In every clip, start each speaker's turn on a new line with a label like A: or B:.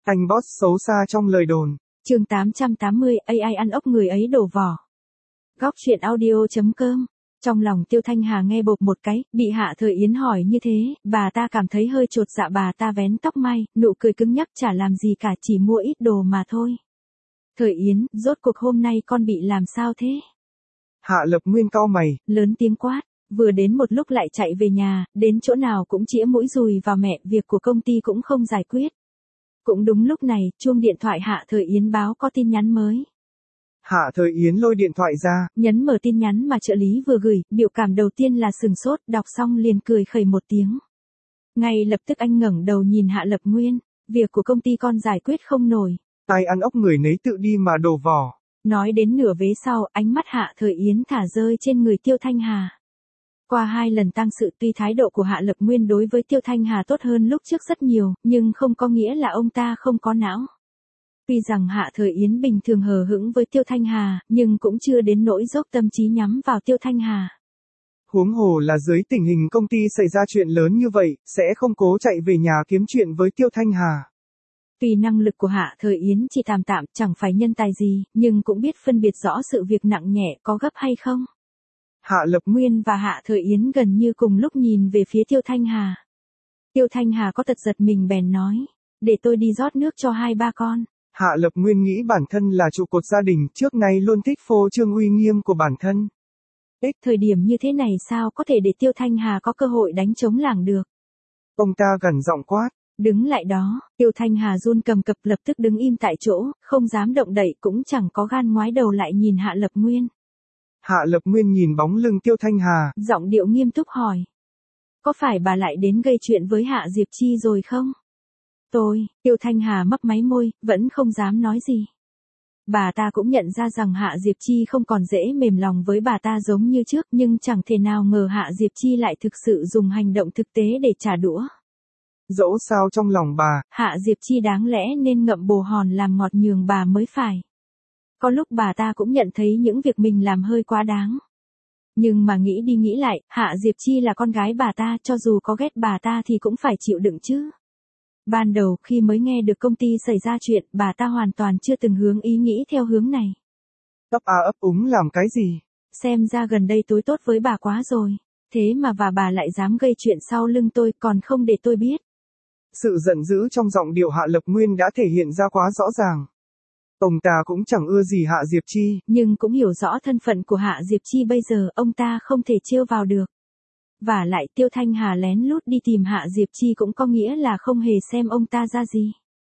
A: Anh boss xấu xa trong lời đồn.
B: Chương 880, AI ăn ốc người ấy đổ vỏ. Góc truyện audio.com. Trong lòng Tiêu Thanh Hà nghe bộp một cái, bị Hạ Thời Yến hỏi như thế, bà ta cảm thấy hơi chột dạ, bà ta vén tóc mai, nụ cười cứng nhắc, chả làm gì cả, chỉ mua ít đồ mà thôi. Thời Yến, rốt cuộc hôm nay con bị làm sao thế?
A: Hạ Lập Nguyên cau mày,
B: lớn tiếng quát, vừa đến một lúc lại chạy về nhà, đến chỗ nào cũng chĩa mũi dùi vào mẹ, việc của công ty cũng không giải quyết. Cũng đúng lúc này, chuông điện thoại Hạ Thời Yến báo có tin nhắn mới.
A: Hạ Thời Yến lôi điện thoại ra,
B: nhấn mở tin nhắn mà trợ lý vừa gửi, biểu cảm đầu tiên là sừng sốt, đọc xong liền cười khẩy một tiếng. Ngay lập tức anh ngẩng đầu nhìn Hạ Lập Nguyên, việc của công ty con giải quyết không nổi.
A: ai ăn ốc người nấy tự đi mà đổ vỏ.
B: Nói đến nửa vế sau, ánh mắt Hạ Thời Yến thả rơi trên người Tiêu Thanh Hà. Qua 2 lần tang sự, tuy thái độ của Hạ Lập Nguyên đối với Tiêu Thanh Hà tốt hơn lúc trước rất nhiều, nhưng không có nghĩa là ông ta không có não. Tuy rằng Hạ Thời Yến bình thường hờ hững với Tiêu Thanh Hà, nhưng cũng chưa đến nỗi dốc tâm trí nhắm vào Tiêu Thanh Hà.
A: Huống hồ là dưới tình hình công ty xảy ra chuyện lớn như vậy, sẽ không cố chạy về nhà kiếm chuyện với Tiêu Thanh Hà.
B: Tuy năng lực của Hạ Thời Yến chỉ tạm tạm, chẳng phải nhân tài gì, nhưng cũng biết phân biệt rõ sự việc nặng nhẹ có gấp hay không.
A: Hạ Lập
B: Nguyên và Hạ Thời Yến gần như cùng lúc nhìn về phía Tiêu Thanh Hà. Tiêu Thanh Hà có tật giật mình bèn nói, để tôi đi rót nước cho 2-3 con.
A: Hạ Lập Nguyên nghĩ bản thân là trụ cột gia đình, trước nay luôn thích phô trương uy nghiêm của bản thân.
B: Thời điểm như thế này sao có thể để Tiêu Thanh Hà có cơ hội đánh trống lảng được.
A: Ông ta gằn giọng quát.
B: Đứng lại đó, Tiêu Thanh Hà run cầm cập, lập tức đứng im tại chỗ, không dám động đậy, cũng chẳng có gan ngoái đầu lại nhìn Hạ Lập Nguyên.
A: Hạ Lập Nguyên nhìn bóng lưng Tiêu Thanh Hà,
B: giọng điệu nghiêm túc hỏi. Có phải bà lại đến gây chuyện với Hạ Diệp Chi rồi không? Tiêu Thanh Hà mấp máy môi, vẫn không dám nói gì. Bà ta cũng nhận ra rằng Hạ Diệp Chi không còn dễ mềm lòng với bà ta giống như trước, nhưng chẳng thể nào ngờ Hạ Diệp Chi lại thực sự dùng hành động thực tế để trả đũa.
A: Dẫu sao trong lòng bà,
B: Hạ Diệp Chi đáng lẽ nên ngậm bồ hòn làm ngọt nhường bà mới phải. Có lúc bà ta cũng nhận thấy những việc mình làm hơi quá đáng. Nhưng mà nghĩ đi nghĩ lại, Hạ Diệp Chi là con gái bà ta, cho dù có ghét bà ta thì cũng phải chịu đựng chứ. Ban đầu khi mới nghe được công ty xảy ra chuyện, bà ta hoàn toàn chưa từng hướng ý nghĩ theo hướng này.
A: ấp ấp úng làm cái gì?
B: Xem ra gần đây tôi tốt với bà quá rồi. Thế mà bà lại dám gây chuyện sau lưng tôi, còn không để tôi biết.
A: Sự giận dữ trong giọng điệu Hạ Lập Nguyên đã thể hiện ra quá rõ ràng. Ông ta cũng chẳng ưa gì Hạ Diệp Chi,
B: nhưng cũng hiểu rõ thân phận của Hạ Diệp Chi bây giờ, ông ta không thể trêu vào được. Và lại Tiêu Thanh Hà lén lút đi tìm Hạ Diệp Chi cũng có nghĩa là không hề xem ông ta ra gì.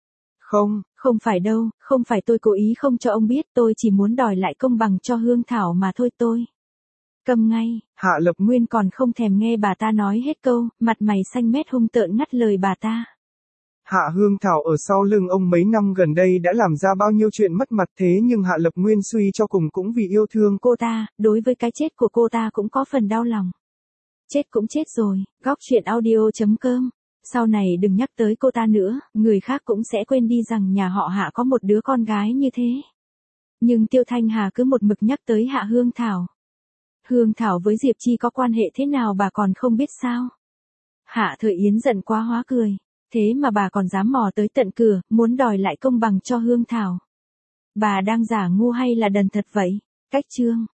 B: Không phải đâu, không phải tôi cố ý không cho ông biết, tôi chỉ muốn đòi lại công bằng cho Hương Thảo mà thôi. Tôi câm ngay. Hạ Lập Nguyên còn không thèm nghe bà ta nói hết câu, mặt mày xanh mét hung tợn ngắt lời bà ta.
A: Hạ Hương Thảo ở sau lưng ông mấy năm gần đây đã làm ra bao nhiêu chuyện mất mặt, thế nhưng Hạ Lập Nguyên suy cho cùng cũng vì yêu thương
B: cô ta, đối với cái chết của cô ta cũng có phần đau lòng. Chết cũng chết rồi, góc truyện audio.com. Sau này đừng nhắc tới cô ta nữa, người khác cũng sẽ quên đi rằng nhà họ Hạ có một đứa con gái như thế. Nhưng Tiêu Thanh Hà cứ một mực nhắc tới Hạ Hương Thảo. Hương Thảo với Diệp Chi có quan hệ thế nào bà còn không biết sao? Hạ Thời Yến giận quá hóa cười. Thế mà bà còn dám mò tới tận cửa, muốn đòi lại công bằng cho Hương Thảo. Bà đang giả ngu hay là đần thật vậy? Cách chương